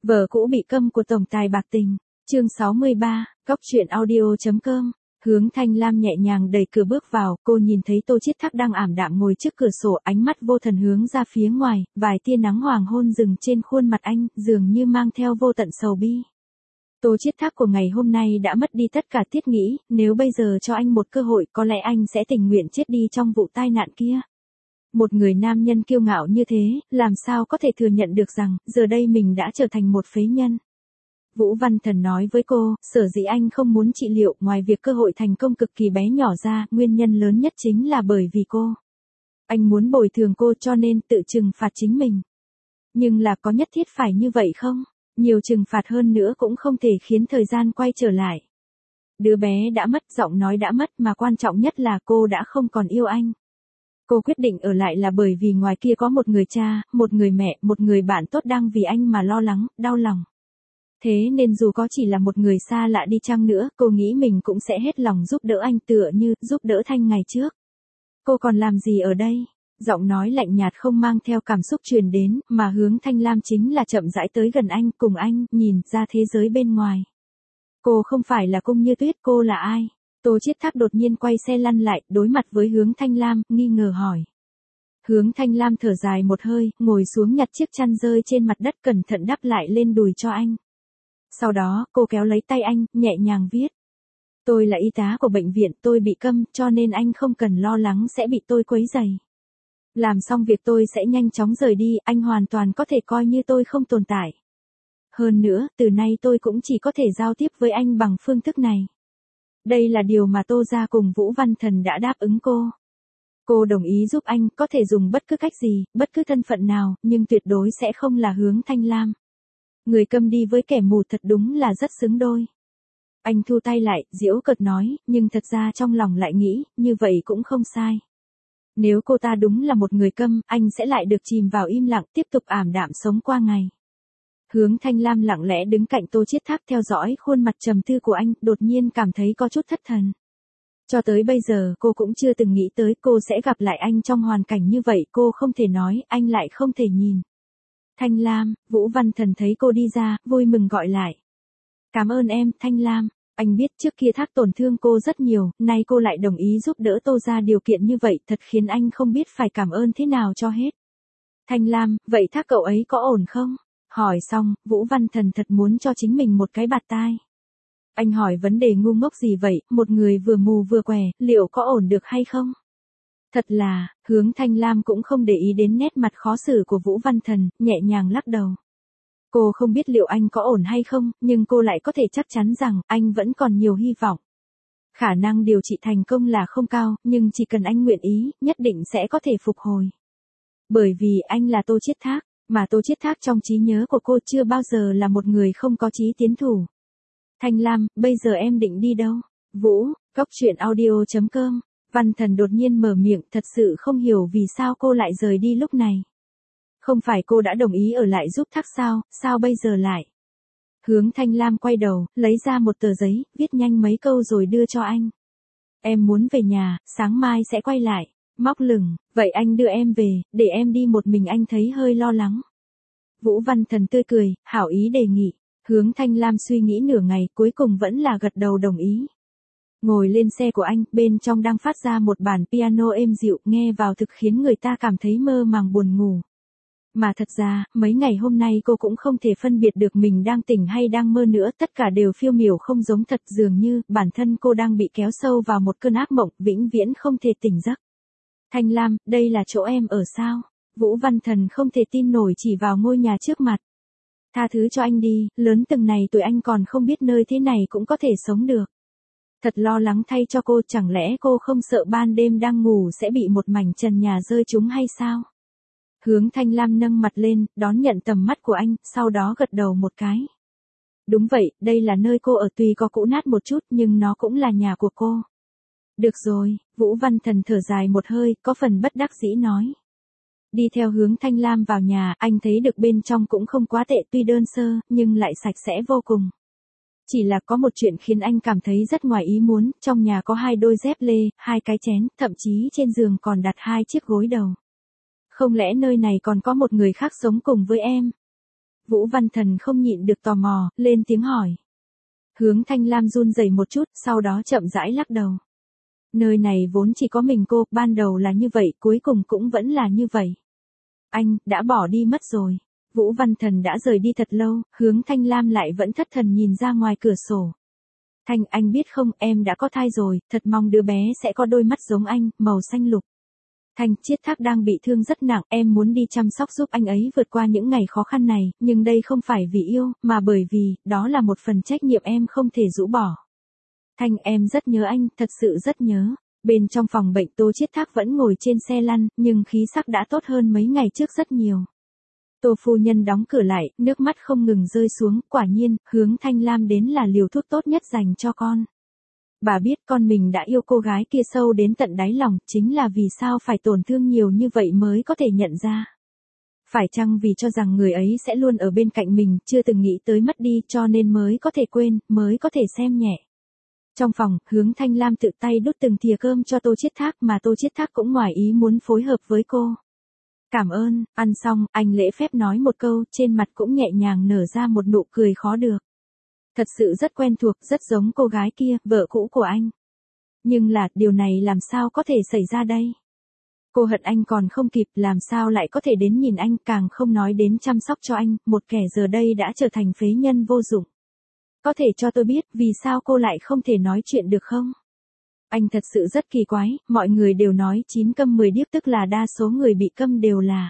Vợ cũ bị câm của tổng tài bạc tình. Chương 63, Cóc truyện audio.com. Hướng Thanh Lam nhẹ nhàng đẩy cửa bước vào, cô nhìn thấy Tô Chiết Thác đang ảm đạm ngồi trước cửa sổ, ánh mắt vô thần hướng ra phía ngoài, vài tia nắng hoàng hôn dừng trên khuôn mặt anh, dường như mang theo vô tận sầu bi. Tô Chiết Thác của ngày hôm nay đã mất đi tất cả thiết nghĩ, nếu bây giờ cho anh một cơ hội, có lẽ anh sẽ tình nguyện chết đi trong vụ tai nạn kia. Một người nam nhân kiêu ngạo như thế, làm sao có thể thừa nhận được rằng, giờ đây mình đã trở thành một phế nhân. Vũ Văn Thần nói với cô, sở dĩ anh không muốn trị liệu, ngoài việc cơ hội thành công cực kỳ bé nhỏ ra, nguyên nhân lớn nhất chính là bởi vì cô. Anh muốn bồi thường cô cho nên tự trừng phạt chính mình. Nhưng là có nhất thiết phải như vậy không? Nhiều trừng phạt hơn nữa cũng không thể khiến thời gian quay trở lại. Đứa bé đã mất, giọng nói đã mất, mà quan trọng nhất là cô đã không còn yêu anh. Cô quyết định ở lại là bởi vì ngoài kia có một người cha, một người mẹ, một người bạn tốt đang vì anh mà lo lắng, đau lòng. Thế nên dù có chỉ là một người xa lạ đi chăng nữa, cô nghĩ mình cũng sẽ hết lòng giúp đỡ anh tựa như giúp đỡ Thanh ngày trước. Cô còn làm gì ở đây? Giọng nói lạnh nhạt không mang theo cảm xúc truyền đến, mà Hướng Thanh Lam chính là chậm rãi tới gần anh, cùng anh, nhìn ra thế giới bên ngoài. Cô không phải là Cung Như Tuyết, cô là ai? Tô Chiết Thác đột nhiên quay xe lăn lại, đối mặt với Hướng Thanh Lam, nghi ngờ hỏi. Hướng Thanh Lam thở dài một hơi, ngồi xuống nhặt chiếc chăn rơi trên mặt đất cẩn thận đắp lại lên đùi cho anh. Sau đó, cô kéo lấy tay anh, nhẹ nhàng viết. Tôi là y tá của bệnh viện, tôi bị câm, cho nên anh không cần lo lắng sẽ bị tôi quấy rầy. Làm xong việc tôi sẽ nhanh chóng rời đi, anh hoàn toàn có thể coi như tôi không tồn tại. Hơn nữa, từ nay tôi cũng chỉ có thể giao tiếp với anh bằng phương thức này. Đây là điều mà Tô gia cùng Vũ Văn Thần đã đáp ứng cô. Cô đồng ý giúp anh, có thể dùng bất cứ cách gì, bất cứ thân phận nào, nhưng tuyệt đối sẽ không là Hướng Thanh Lam. Người câm đi với kẻ mù thật đúng là rất xứng đôi. Anh thu tay lại, giễu cợt nói, nhưng thật ra trong lòng lại nghĩ, như vậy cũng không sai. Nếu cô ta đúng là một người câm, anh sẽ lại được chìm vào im lặng, tiếp tục ảm đạm sống qua ngày. Hướng Thanh Lam lặng lẽ đứng cạnh Tô Chiết Thác theo dõi khuôn mặt trầm tư của anh, đột nhiên cảm thấy có chút thất thần. Cho tới bây giờ cô cũng chưa từng nghĩ tới cô sẽ gặp lại anh trong hoàn cảnh như vậy, cô không thể nói, anh lại không thể nhìn. Thanh Lam, Vũ Văn Thần thấy cô đi ra, vui mừng gọi lại. Cảm ơn em, Thanh Lam, anh biết trước kia Thác tổn thương cô rất nhiều, nay cô lại đồng ý giúp đỡ Tô ra điều kiện như vậy, thật khiến anh không biết phải cảm ơn thế nào cho hết. Thanh Lam, vậy Thác cậu ấy có ổn không? Hỏi xong, Vũ Văn Thần thật muốn cho chính mình một cái bạt tai. Anh hỏi vấn đề ngu ngốc gì vậy, một người vừa mù vừa què, liệu có ổn được hay không? Thật là, Hướng Thanh Lam cũng không để ý đến nét mặt khó xử của Vũ Văn Thần, nhẹ nhàng lắc đầu. Cô không biết liệu anh có ổn hay không, nhưng cô lại có thể chắc chắn rằng anh vẫn còn nhiều hy vọng. Khả năng điều trị thành công là không cao, nhưng chỉ cần anh nguyện ý, nhất định sẽ có thể phục hồi. Bởi vì anh là Tô Chiết Thác, mà Tô Chiết Thác trong trí nhớ của cô chưa bao giờ là một người không có chí tiến thủ. Thanh Lam, bây giờ em định đi đâu? Vũ, Cóc truyện audio.com. Văn Thần đột nhiên mở miệng, thật sự không hiểu vì sao cô lại rời đi lúc này. Không phải cô đã đồng ý ở lại giúp Thác sao bây giờ lại? Hướng Thanh Lam quay đầu, lấy ra một tờ giấy, viết nhanh mấy câu rồi đưa cho anh. Em muốn về nhà, sáng mai sẽ quay lại. Móc lửng, vậy anh đưa em về, để em đi một mình, anh thấy hơi lo lắng. Vũ Văn Thần tươi cười, hảo ý đề nghị. Hướng Thanh Lam suy nghĩ nửa ngày, cuối cùng vẫn là gật đầu đồng ý. Ngồi lên xe của anh, bên trong đang phát ra một bản piano êm dịu, nghe vào thực khiến người ta cảm thấy mơ màng buồn ngủ. Mà thật ra, mấy ngày hôm nay cô cũng không thể phân biệt được mình đang tỉnh hay đang mơ nữa, tất cả đều phiêu miểu không giống thật, dường như bản thân cô đang bị kéo sâu vào một cơn ác mộng, vĩnh viễn không thể tỉnh giấc. Thanh Lam, đây là chỗ em ở sao? Vũ Văn Thần không thể tin nổi chỉ vào ngôi nhà trước mặt. Tha thứ cho anh đi, lớn từng này tuổi anh còn không biết nơi thế này cũng có thể sống được. Thật lo lắng thay cho cô, chẳng lẽ cô không sợ ban đêm đang ngủ sẽ bị một mảnh trần nhà rơi trúng hay sao? Hướng Thanh Lam nâng mặt lên, đón nhận tầm mắt của anh, sau đó gật đầu một cái. Đúng vậy, đây là nơi cô ở, tuy có cũ nát một chút nhưng nó cũng là nhà của cô. Được rồi, Vũ Văn Thần thở dài một hơi, có phần bất đắc dĩ nói. Đi theo Hướng Thanh Lam vào nhà, anh thấy được bên trong cũng không quá tệ, tuy đơn sơ, nhưng lại sạch sẽ vô cùng. Chỉ là có một chuyện khiến anh cảm thấy rất ngoài ý muốn, trong nhà có 2 đôi dép lê, 2 cái chén, thậm chí trên giường còn đặt 2 chiếc gối đầu. Không lẽ nơi này còn có một người khác sống cùng với em? Vũ Văn Thần không nhịn được tò mò, lên tiếng hỏi. Hướng Thanh Lam run rẩy một chút, sau đó chậm rãi lắc đầu. Nơi này vốn chỉ có mình cô, ban đầu là như vậy, cuối cùng cũng vẫn là như vậy. Anh, đã bỏ đi mất rồi. Vũ Văn Thần đã rời đi thật lâu, Hướng Thanh Lam lại vẫn thất thần nhìn ra ngoài cửa sổ. Thanh, anh biết không, em đã có thai rồi, thật mong đứa bé sẽ có đôi mắt giống anh, màu xanh lục. Thanh, Chiết Thác đang bị thương rất nặng, em muốn đi chăm sóc giúp anh ấy vượt qua những ngày khó khăn này, nhưng đây không phải vì yêu, mà bởi vì, đó là một phần trách nhiệm em không thể rũ bỏ. Thanh, em rất nhớ anh, thật sự rất nhớ. Bên trong phòng bệnh Tô Chiết Thác vẫn ngồi trên xe lăn, nhưng khí sắc đã tốt hơn mấy ngày trước rất nhiều. Tô phu nhân đóng cửa lại, nước mắt không ngừng rơi xuống, quả nhiên, Hướng Thanh Lam đến là liều thuốc tốt nhất dành cho con. Bà biết con mình đã yêu cô gái kia sâu đến tận đáy lòng, chính là vì sao phải tổn thương nhiều như vậy mới có thể nhận ra. Phải chăng vì cho rằng người ấy sẽ luôn ở bên cạnh mình, chưa từng nghĩ tới mất đi cho nên mới có thể quên, mới có thể xem nhẹ. Trong phòng, Hướng Thanh Lam tự tay đút từng thìa cơm cho Tô Chiết Thác mà Tô Chiết Thác cũng ngoài ý muốn phối hợp với cô. Cảm ơn, ăn xong, anh lễ phép nói một câu, trên mặt cũng nhẹ nhàng nở ra một nụ cười khó được. Thật sự rất quen thuộc, rất giống cô gái kia, vợ cũ của anh. Nhưng là, điều này làm sao có thể xảy ra đây? Cô hận anh còn không kịp, làm sao lại có thể đến nhìn anh, càng không nói đến chăm sóc cho anh, một kẻ giờ đây đã trở thành phế nhân vô dụng. Có thể cho tôi biết, vì sao cô lại không thể nói chuyện được không? Anh thật sự rất kỳ quái, mọi người đều nói 9 câm 10 điếc, tức là đa số người bị câm đều là.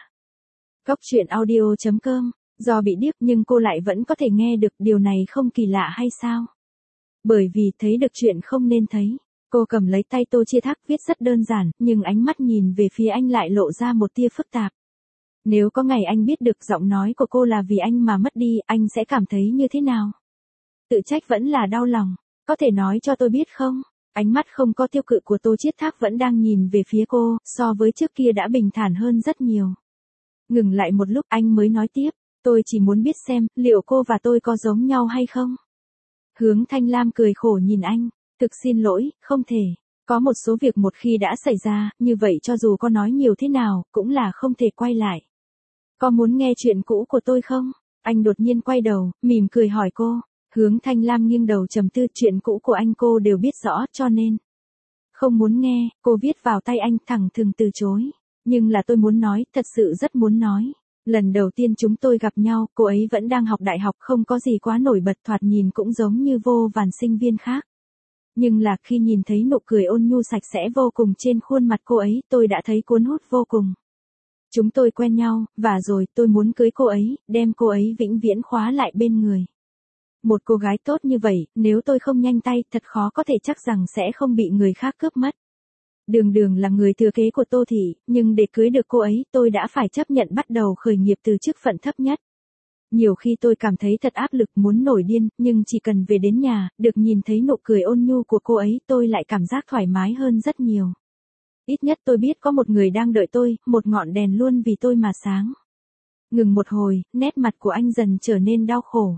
Goctruyện.audio.com, do bị điếc nhưng cô lại vẫn có thể nghe được, điều này không kỳ lạ hay sao? Bởi vì thấy được chuyện không nên thấy. Cô cầm lấy tay Tô Chiết Thác, viết rất đơn giản, nhưng ánh mắt nhìn về phía anh lại lộ ra một tia phức tạp. Nếu có ngày anh biết được giọng nói của cô là vì anh mà mất đi, anh sẽ cảm thấy như thế nào? Tự trách vẫn là đau lòng, có thể nói cho tôi biết không? Ánh mắt không có tiêu cự của Tô Chiết Thác vẫn đang nhìn về phía cô, so với trước kia đã bình thản hơn rất nhiều. Ngừng lại một lúc anh mới nói tiếp, tôi chỉ muốn biết xem, liệu cô và tôi có giống nhau hay không? Hướng Thanh Lam cười khổ nhìn anh, thực xin lỗi, không thể. Có một số việc một khi đã xảy ra, như vậy cho dù có nói nhiều thế nào, cũng là không thể quay lại. Có muốn nghe chuyện cũ của tôi không? Anh đột nhiên quay đầu, mỉm cười hỏi cô. Hướng Thanh Lam nghiêng đầu trầm tư, chuyện cũ của anh cô đều biết rõ cho nên. Không muốn nghe, cô viết vào tay anh thẳng thừng từ chối. Nhưng là tôi muốn nói, thật sự rất muốn nói. Lần đầu tiên chúng tôi gặp nhau, cô ấy vẫn đang học đại học, không có gì quá nổi bật, thoạt nhìn cũng giống như vô vàn sinh viên khác. Nhưng là khi nhìn thấy nụ cười ôn nhu sạch sẽ vô cùng trên khuôn mặt cô ấy, tôi đã thấy cuốn hút vô cùng. Chúng tôi quen nhau, và rồi tôi muốn cưới cô ấy, đem cô ấy vĩnh viễn khóa lại bên người. Một cô gái tốt như vậy, nếu tôi không nhanh tay, thật khó có thể chắc rằng sẽ không bị người khác cướp mất. Đường Đường là người thừa kế của Tô Thị, nhưng để cưới được cô ấy, tôi đã phải chấp nhận bắt đầu khởi nghiệp từ chức phận thấp nhất. Nhiều khi tôi cảm thấy thật áp lực muốn nổi điên, nhưng chỉ cần về đến nhà, được nhìn thấy nụ cười ôn nhu của cô ấy, tôi lại cảm giác thoải mái hơn rất nhiều. Ít nhất tôi biết có một người đang đợi tôi, một ngọn đèn luôn vì tôi mà sáng. Ngừng một hồi, nét mặt của anh dần trở nên đau khổ.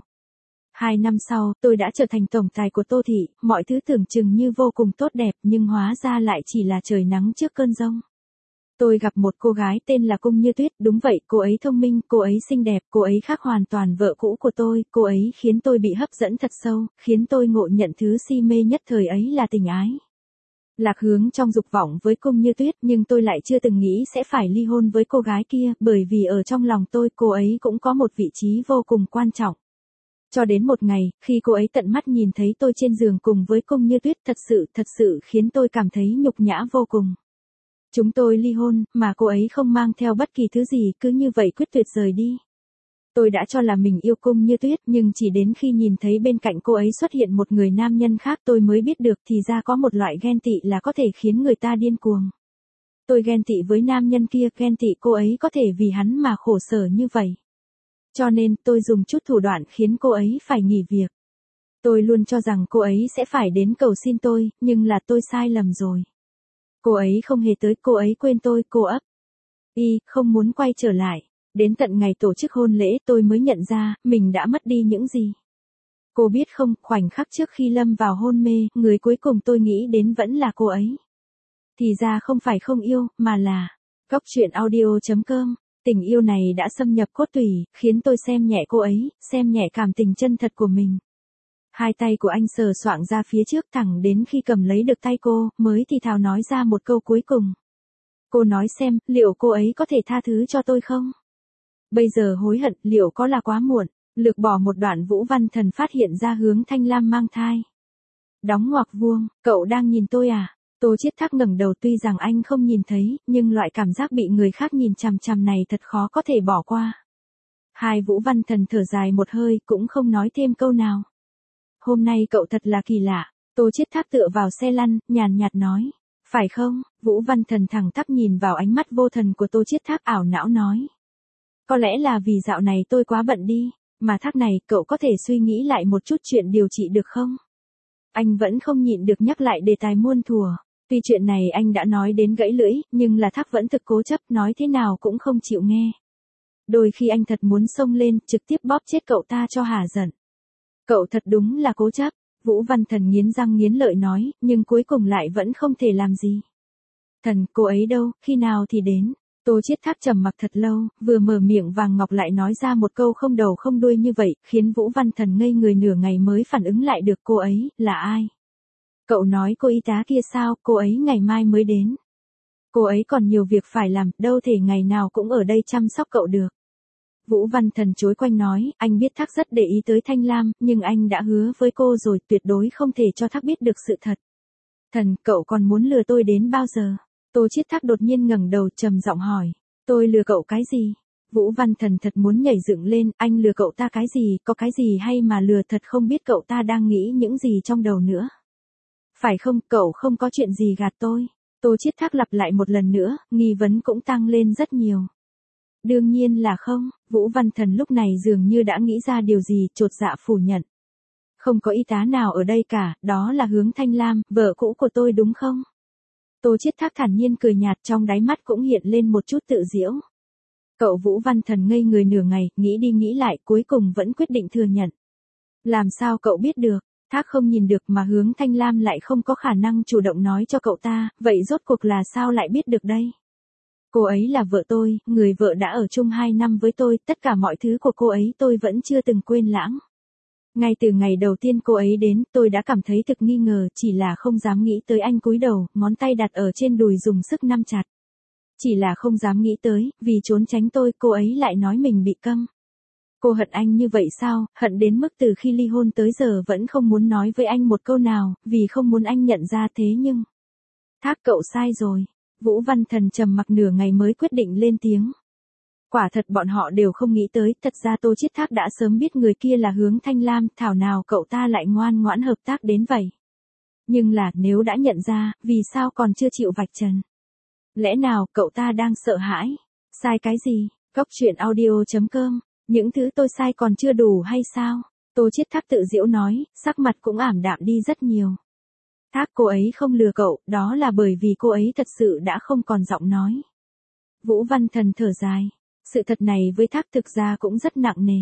2 năm sau, tôi đã trở thành tổng tài của Tô Thị, mọi thứ tưởng chừng như vô cùng tốt đẹp nhưng hóa ra lại chỉ là trời nắng trước cơn giông. Tôi gặp một cô gái tên là Cung Như Tuyết, đúng vậy, cô ấy thông minh, cô ấy xinh đẹp, cô ấy khác hoàn toàn vợ cũ của tôi, cô ấy khiến tôi bị hấp dẫn thật sâu, khiến tôi ngộ nhận thứ si mê nhất thời ấy là tình ái. Lạc Hướng trong dục vọng với Cung Như Tuyết, nhưng tôi lại chưa từng nghĩ sẽ phải ly hôn với cô gái kia, bởi vì ở trong lòng tôi cô ấy cũng có một vị trí vô cùng quan trọng. Cho đến một ngày, khi cô ấy tận mắt nhìn thấy tôi trên giường cùng với Cung Như Tuyết, thật sự khiến tôi cảm thấy nhục nhã vô cùng. Chúng tôi ly hôn, mà cô ấy không mang theo bất kỳ thứ gì, cứ như vậy quyết tuyệt rời đi. Tôi đã cho là mình yêu Cung Như Tuyết, nhưng chỉ đến khi nhìn thấy bên cạnh cô ấy xuất hiện một người nam nhân khác tôi mới biết được thì ra có một loại ghen tị là có thể khiến người ta điên cuồng. Tôi ghen tị với nam nhân kia, ghen tị cô ấy có thể vì hắn mà khổ sở như vậy. Cho nên tôi dùng chút thủ đoạn khiến cô ấy phải nghỉ việc. Tôi luôn cho rằng cô ấy sẽ phải đến cầu xin tôi, nhưng là tôi sai lầm rồi. Cô ấy không hề tới, cô ấy quên tôi, cô ấp. Không muốn quay trở lại. Đến tận ngày tổ chức hôn lễ tôi mới nhận ra, mình đã mất đi những gì. Cô biết không, khoảnh khắc trước khi lâm vào hôn mê, người cuối cùng tôi nghĩ đến vẫn là cô ấy. Thì ra không phải không yêu, mà là Goctruyện.audio.com Tình yêu này đã xâm nhập cốt tủy, khiến tôi xem nhẹ cô ấy, xem nhẹ cảm tình chân thật của mình. Hai tay của anh sờ soạng ra phía trước thẳng đến khi cầm lấy được tay cô, mới thì thào nói ra một câu cuối cùng. Cô nói xem, liệu cô ấy có thể tha thứ cho tôi không? Bây giờ hối hận, liệu có là quá muộn? Lược bỏ một đoạn Vũ Văn Thần phát hiện ra Hướng Thanh Lam mang thai. Đóng ngoặc vuông, cậu đang nhìn tôi à? Tô Chiết Thác ngẩng đầu, tuy rằng anh không nhìn thấy, nhưng loại cảm giác bị người khác nhìn chằm chằm này thật khó có thể bỏ qua. Hai Vũ Văn Thần thở dài một hơi, cũng không nói thêm câu nào. Hôm nay cậu thật là kỳ lạ. Tô Chiết Thác tựa vào xe lăn, nhàn nhạt nói. Phải không? Vũ Văn Thần thẳng tắp nhìn vào ánh mắt vô thần của Tô Chiết Thác, ảo não nói. Có lẽ là vì dạo này tôi quá bận đi, mà Thác này, cậu có thể suy nghĩ lại một chút chuyện điều trị được không? Anh vẫn không nhịn được nhắc lại đề tài muôn thuở. Tuy chuyện này anh đã nói đến gãy lưỡi, nhưng là Thác vẫn thực cố chấp, nói thế nào cũng không chịu nghe. Đôi khi anh thật muốn xông lên, trực tiếp bóp chết cậu ta cho hả giận. Cậu thật đúng là cố chấp. Vũ Văn Thần nghiến răng nghiến lợi nói, nhưng cuối cùng lại vẫn không thể làm gì. Thần, cô ấy đâu, khi nào thì đến? Tô Chiết Thác trầm mặc thật lâu, vừa mở miệng Vàng Ngọc lại nói ra một câu không đầu không đuôi như vậy, khiến Vũ Văn Thần ngây người nửa ngày mới phản ứng lại được cô ấy, là ai? Cậu nói cô y tá kia sao, cô ấy ngày mai mới đến. Cô ấy còn nhiều việc phải làm, đâu thể ngày nào cũng ở đây chăm sóc cậu được. Vũ Văn Thần chối quanh nói, anh biết Thác rất để ý tới Thanh Lam, nhưng anh đã hứa với cô rồi, tuyệt đối không thể cho Thác biết được sự thật. Thần, cậu còn muốn lừa tôi đến bao giờ? Tô Chiết Thác đột nhiên ngẩng đầu trầm giọng hỏi, tôi lừa cậu cái gì? Vũ Văn Thần thật muốn nhảy dựng lên, anh lừa cậu ta cái gì, có cái gì hay mà lừa, thật không biết cậu ta đang nghĩ những gì trong đầu nữa. Phải không, cậu không có chuyện gì gạt tôi? Tô Chiết Thác lặp lại một lần nữa, nghi vấn cũng tăng lên rất nhiều. Đương nhiên là không, Vũ Văn Thần lúc này dường như đã nghĩ ra điều gì, chột dạ phủ nhận. Không có y tá nào ở đây cả, đó là Hướng Thanh Lam, vợ cũ của tôi đúng không? Tô Chiết Thác thản nhiên cười nhạt, trong đáy mắt cũng hiện lên một chút tự giễu. Cậu Vũ Văn Thần ngây người nửa ngày, nghĩ đi nghĩ lại, cuối cùng vẫn quyết định thừa nhận. Làm sao cậu biết được? Thác không nhìn được mà Hướng Thanh Lam lại không có khả năng chủ động nói cho cậu ta, vậy rốt cuộc là sao lại biết được đây? Cô ấy là vợ tôi, người vợ đã ở chung 2 năm với tôi, tất cả mọi thứ của cô ấy tôi vẫn chưa từng quên lãng. Ngay từ ngày đầu tiên cô ấy đến, tôi đã cảm thấy thực nghi ngờ, chỉ là không dám nghĩ tới. Anh cúi đầu, ngón tay đặt ở trên đùi dùng sức nắm chặt. Chỉ là không dám nghĩ tới, vì trốn tránh tôi, cô ấy lại nói mình bị câm. Cô hận anh như vậy sao, hận đến mức từ khi ly hôn tới giờ vẫn không muốn nói với anh một câu nào, vì không muốn anh nhận ra. Thế nhưng... Thác, cậu sai rồi. Vũ Văn Thần trầm mặc nửa ngày mới quyết định lên tiếng. Quả thật bọn họ đều không nghĩ tới, thật ra Tô Chiết Thác đã sớm biết người kia là Hướng Thanh Lam, thảo nào cậu ta lại ngoan ngoãn hợp tác đến vậy. Nhưng là, nếu đã nhận ra, vì sao còn chưa chịu vạch trần? Lẽ nào cậu ta đang sợ hãi? Sai cái gì? Cóc truyện audio.com. Những thứ tôi sai còn chưa đủ hay sao? Tô Chiết Thác tự giễu nói, sắc mặt cũng ảm đạm đi rất nhiều. Thác, cô ấy không lừa cậu, đó là bởi vì cô ấy thật sự đã không còn giọng nói. Vũ Văn Thần thở dài. Sự thật này với Thác thực ra cũng rất nặng nề.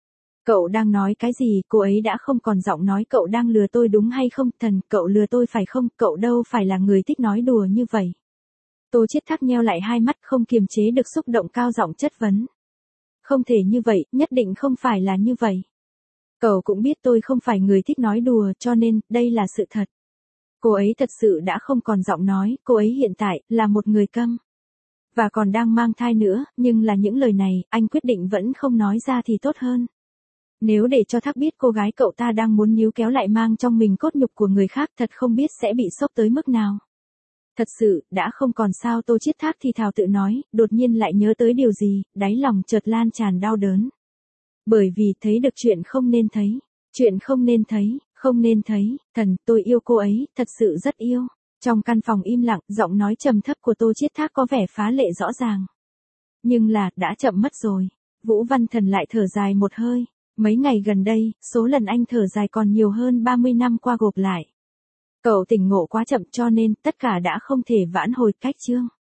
Cậu đang nói cái gì, cô ấy đã không còn giọng nói, cậu đang lừa tôi đúng hay không? Thần, cậu lừa tôi phải không? Cậu đâu phải là người thích nói đùa như vậy. Tô Chiết Thác nheo lại hai mắt, không kiềm chế được xúc động, cao giọng chất vấn. Không thể như vậy, nhất định không phải là như vậy. Cậu cũng biết tôi không phải người thích nói đùa, cho nên, đây là sự thật. Cô ấy thật sự đã không còn giọng nói, cô ấy hiện tại, là một người câm. Và còn đang mang thai nữa, nhưng là những lời này, anh quyết định vẫn không nói ra thì tốt hơn. Nếu để cho Thác biết cô gái cậu ta đang muốn níu kéo lại mang trong mình cốt nhục của người khác, thật không biết sẽ bị sốc tới mức nào. Thật sự, đã không còn sao. Tô Chiết Thác thì thào tự nói, đột nhiên lại nhớ tới điều gì, đáy lòng chợt lan tràn đau đớn. Bởi vì thấy được chuyện không nên thấy. Chuyện không nên thấy, không nên thấy. Thần, tôi yêu cô ấy, thật sự rất yêu. Trong căn phòng im lặng, giọng nói trầm thấp của Tô Chiết Thác có vẻ phá lệ rõ ràng. Nhưng là, đã chậm mất rồi. Vũ Văn Thần lại thở dài một hơi. Mấy ngày gần đây, số lần anh thở dài còn nhiều hơn 30 năm qua gộp lại. Cậu tỉnh ngộ quá chậm, cho nên, tất cả đã không thể vãn hồi. Cách chương